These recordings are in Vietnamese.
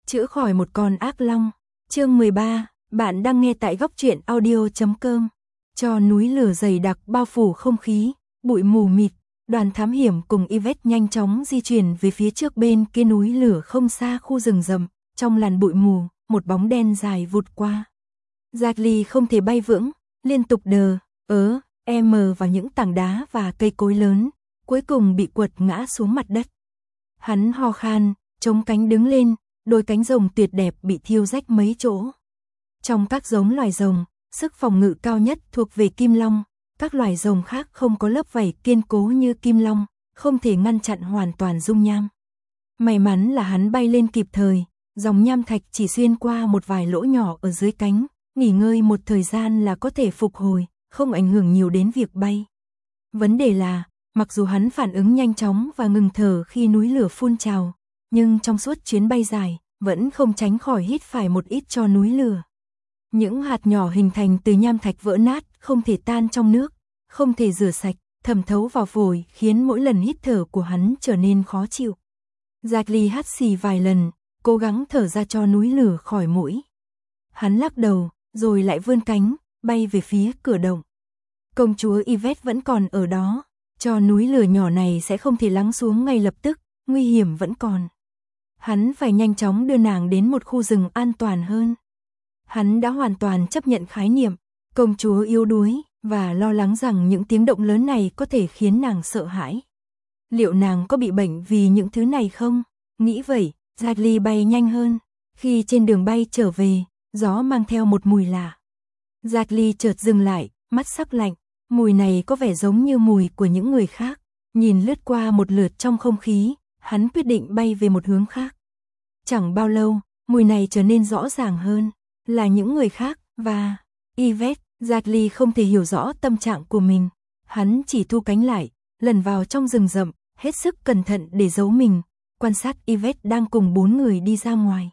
Chữa khỏi một con ác long. Chương 13, bạn đang nghe tại góc truyện audio.com. Cho núi lửa dày đặc bao phủ không khí, bụi mù mịt, đoàn thám hiểm cùng Yvette nhanh chóng di chuyển về phía trước bên kia núi lửa không xa khu rừng rậm, trong làn bụi mù, một bóng đen dài vụt qua. Jackie không thể bay vững, liên tục vào những tảng đá và cây cối lớn, cuối cùng bị quật ngã xuống mặt đất. Hắn ho khan, chống cánh đứng lên, đôi cánh rồng tuyệt đẹp bị thiêu rách mấy chỗ. Trong các giống loài rồng, sức phòng ngự cao nhất thuộc về kim long, các loài rồng khác không có lớp vảy kiên cố như kim long, không thể ngăn chặn hoàn toàn dung nham. May mắn là hắn bay lên kịp thời, dòng nham thạch chỉ xuyên qua một vài lỗ nhỏ ở dưới cánh, nghỉ ngơi một thời gian là có thể phục hồi, không ảnh hưởng nhiều đến việc bay. Vấn đề là, mặc dù hắn phản ứng nhanh chóng và ngừng thở khi núi lửa phun trào, nhưng trong suốt chuyến bay dài, vẫn không tránh khỏi hít phải một ít tro núi lửa. Những hạt nhỏ hình thành từ nham thạch vỡ nát, không thể tan trong nước, không thể rửa sạch, thẩm thấu vào phổi khiến mỗi lần hít thở của hắn trở nên khó chịu. Jackie hắt xì vài lần, cố gắng thở ra cho núi lửa khỏi mũi. Hắn lắc đầu, rồi lại vươn cánh, bay về phía cửa động. Công chúa Yvette vẫn còn ở đó, cho núi lửa nhỏ này sẽ không thể lắng xuống ngay lập tức, nguy hiểm vẫn còn. Hắn phải nhanh chóng đưa nàng đến một khu rừng an toàn hơn. Hắn đã hoàn toàn chấp nhận khái niệm, công chúa yếu đuối, và lo lắng rằng những tiếng động lớn này có thể khiến nàng sợ hãi. Liệu nàng có bị bệnh vì những thứ này không? Nghĩ vậy, Jackie bay nhanh hơn. Khi trên đường bay trở về, gió mang theo một mùi lạ. Jackie chợt dừng lại, mắt sắc lạnh. Mùi này có vẻ giống như mùi của những người khác. Nhìn lướt qua một lượt trong không khí, hắn quyết định bay về một hướng khác. Chẳng bao lâu, mùi này trở nên rõ ràng hơn. Là những người khác, và Yvette. Jackie không thể hiểu rõ tâm trạng của mình. Hắn chỉ thu cánh lại, lần vào trong rừng rậm, hết sức cẩn thận để giấu mình, quan sát Yvette đang cùng 4 người đi ra ngoài.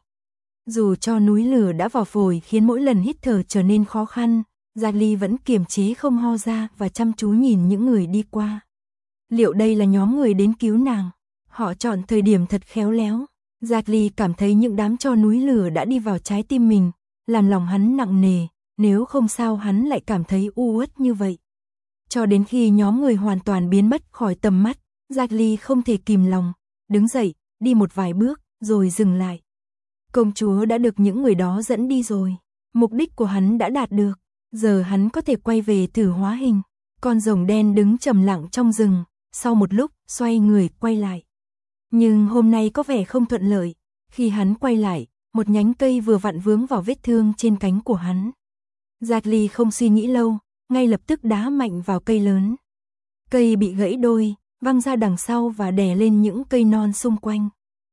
Dù cho núi lửa đã vào phổi khiến mỗi lần hít thở trở nên khó khăn, Jackie vẫn kiềm chế không ho ra và chăm chú nhìn những người đi qua. Liệu đây là nhóm người đến cứu nàng? Họ chọn thời điểm thật khéo léo. Jackie cảm thấy những đám tro núi lửa đã đi vào trái tim mình, làm lòng hắn nặng nề, nếu không sao hắn lại cảm thấy u uất như vậy. Cho đến khi nhóm người hoàn toàn biến mất khỏi tầm mắt, Jackie không thể kìm lòng, đứng dậy, đi một vài bước, rồi dừng lại. Công chúa đã được những người đó dẫn đi rồi, mục đích của hắn đã đạt được, giờ hắn có thể quay về thử hóa hình. Con rồng đen đứng trầm lặng trong rừng, sau một lúc, xoay người quay lại. Nhưng hôm nay có vẻ không thuận lợi, khi hắn quay lại, một nhánh cây vừa vặn vướng vào vết thương trên cánh của hắn. Jackie không suy nghĩ lâu, ngay lập tức đá mạnh vào cây lớn. Cây bị gãy đôi, văng ra đằng sau và đè lên những cây non xung quanh.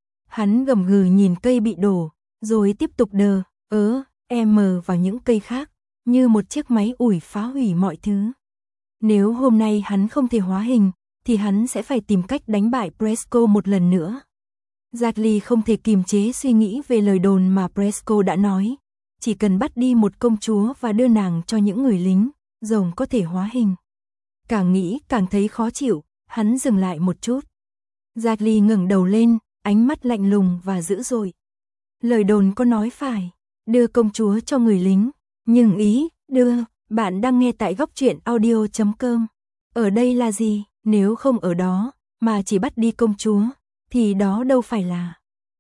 Hắn gầm gừ nhìn cây bị đổ, rồi tiếp tục vào những cây khác, như một chiếc máy ủi phá hủy mọi thứ. Nếu hôm nay hắn không thể hóa hình, thì hắn sẽ phải tìm cách đánh bại Presco một lần nữa. Jackie không thể kiềm chế suy nghĩ về lời đồn mà Presco đã nói. Chỉ cần bắt đi một công chúa và đưa nàng cho những người lính, rồng có thể hóa hình. Càng nghĩ càng thấy khó chịu, hắn dừng lại một chút. Jackie ngẩng đầu lên, ánh mắt lạnh lùng và dữ dội. Lời đồn có nói phải, đưa công chúa cho người lính, nhưng bạn đang nghe tại góc truyện audio.com. Ở đây là gì, nếu không ở đó, mà chỉ bắt đi công chúa, thì đó đâu phải là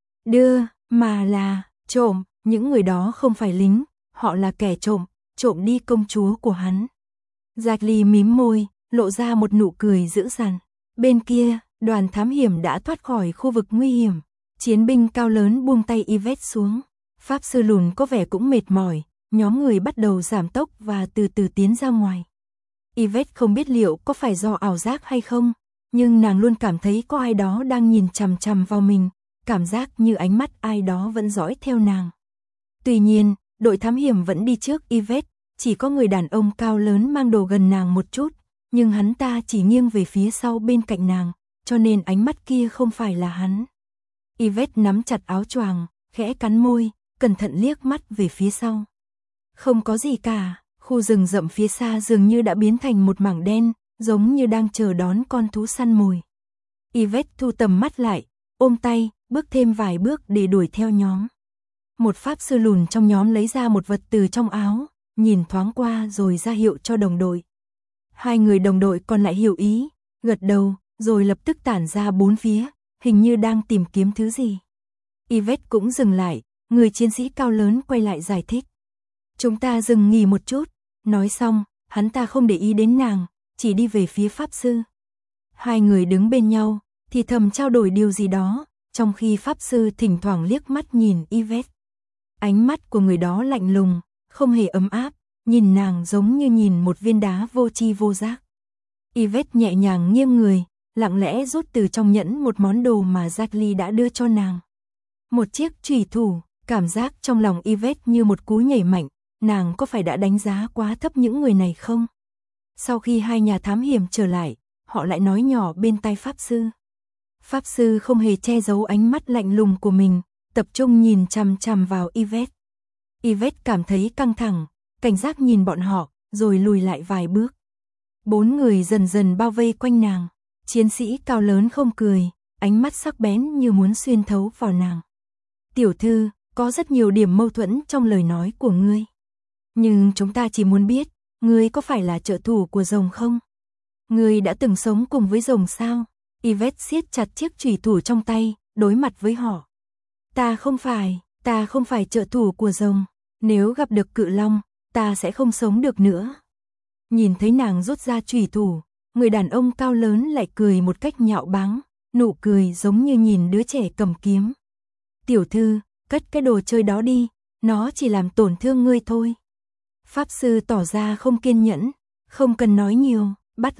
mà là trộm. Những người đó không phải lính, họ là kẻ trộm đi công chúa của hắn. Jackie mím môi, lộ ra một nụ cười dữ dằn. Bên kia, đoàn thám hiểm đã thoát khỏi khu vực nguy hiểm. Chiến binh cao lớn buông tay Yvette xuống. Pháp sư lùn có vẻ cũng mệt mỏi, nhóm người bắt đầu giảm tốc và từ từ tiến ra ngoài. Yvette không biết liệu có phải do ảo giác hay không, nhưng nàng luôn cảm thấy có ai đó đang nhìn chằm chằm vào mình, cảm giác như ánh mắt ai đó vẫn dõi theo nàng. Tuy nhiên, đội thám hiểm vẫn đi trước Yvette, chỉ có người đàn ông cao lớn mang đồ gần nàng một chút, nhưng hắn ta chỉ nghiêng về phía sau bên cạnh nàng, cho nên ánh mắt kia không phải là hắn. Yvette nắm chặt áo choàng, khẽ cắn môi, cẩn thận liếc mắt về phía sau. Không có gì cả, khu rừng rậm phía xa dường như đã biến thành một mảng đen, giống như đang chờ đón con thú săn mồi. Yvette thu tầm mắt lại, ôm tay, bước thêm vài bước để đuổi theo nhóm. Một pháp sư lùn trong nhóm lấy ra một vật từ trong áo, nhìn thoáng qua rồi ra hiệu cho đồng đội. Hai người đồng đội còn lại hiểu ý, gật đầu, rồi lập tức tản ra bốn phía, hình như đang tìm kiếm thứ gì. Yvette cũng dừng lại, người chiến sĩ cao lớn quay lại giải thích. Chúng ta dừng nghỉ một chút, nói xong, hắn ta không để ý đến nàng, chỉ đi về phía pháp sư. Hai người đứng bên nhau, thì thầm trao đổi điều gì đó, trong khi pháp sư thỉnh thoảng liếc mắt nhìn Yvette. Ánh mắt của người đó lạnh lùng, không hề ấm áp, nhìn nàng giống như nhìn một viên đá vô tri vô giác. Yvette nhẹ nhàng nghiêng người, lặng lẽ rút từ trong nhẫn một món đồ mà Jack đã đưa cho nàng. Một chiếc chùy thủ, cảm giác trong lòng Yvette như một cú nhảy mạnh, nàng có phải đã đánh giá quá thấp những người này không? Sau khi hai nhà thám hiểm trở lại, họ lại nói nhỏ bên tai pháp sư. Pháp sư không hề che giấu ánh mắt lạnh lùng của mình, tập trung nhìn chằm chằm vào Yvette. Yvette cảm thấy căng thẳng, cảnh giác nhìn bọn họ, rồi lùi lại vài bước. Bốn người dần dần bao vây quanh nàng. Chiến sĩ cao lớn không cười, ánh mắt sắc bén như muốn xuyên thấu vào nàng. Tiểu thư, có rất nhiều điểm mâu thuẫn trong lời nói của ngươi. Nhưng chúng ta chỉ muốn biết, ngươi có phải là trợ thủ của rồng không? Ngươi đã từng sống cùng với rồng sao? Yvette siết chặt chiếc chùy thủ trong tay, đối mặt với họ. Ta không phải trợ thủ của rồng. Nếu gặp được cự long, ta sẽ không sống được nữa. Nhìn thấy nàng rút ra chùy thủ, người đàn ông cao lớn lại cười một cách nhạo báng, nụ cười giống như nhìn đứa trẻ cầm kiếm. Tiểu thư, cất cái đồ chơi đó đi, nó chỉ làm tổn thương ngươi thôi. Pháp sư tỏ ra không kiên nhẫn, không cần nói nhiều, bắt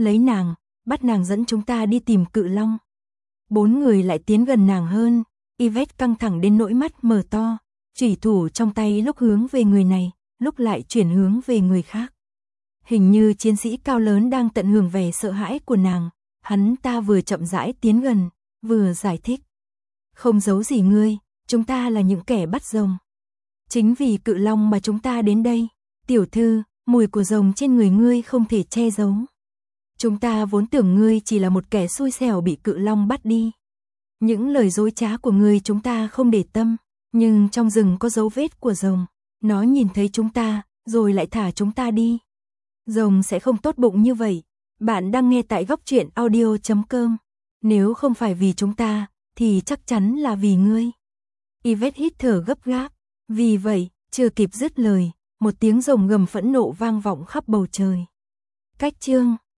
nàng dẫn chúng ta đi tìm cự long. Bốn người lại tiến gần nàng hơn, Yvette căng thẳng đến nỗi mắt mở to, chùy thủ trong tay lúc hướng về người này, lúc lại chuyển hướng về người khác. Hình như chiến sĩ cao lớn đang tận hưởng vẻ sợ hãi của nàng, hắn ta vừa chậm rãi tiến gần, vừa giải thích. Không giấu gì ngươi, chúng ta là những kẻ bắt rồng. Chính vì cự long mà chúng ta đến đây, tiểu thư, mùi của rồng trên người ngươi không thể che giấu. Chúng ta vốn tưởng ngươi chỉ là một kẻ xui xẻo bị cự long bắt đi. Những lời dối trá của ngươi chúng ta không để tâm, nhưng trong rừng có dấu vết của rồng, nó nhìn thấy chúng ta, rồi lại thả chúng ta đi. Rồng sẽ không tốt bụng như vậy. Bạn đang nghe tại góc truyện audio.com. Nếu không phải vì chúng ta, thì chắc chắn là vì ngươi. Yvette hít thở gấp gáp. Vì vậy, chưa kịp dứt lời, một tiếng rồng gầm phẫn nộ vang vọng khắp bầu trời. Cách chương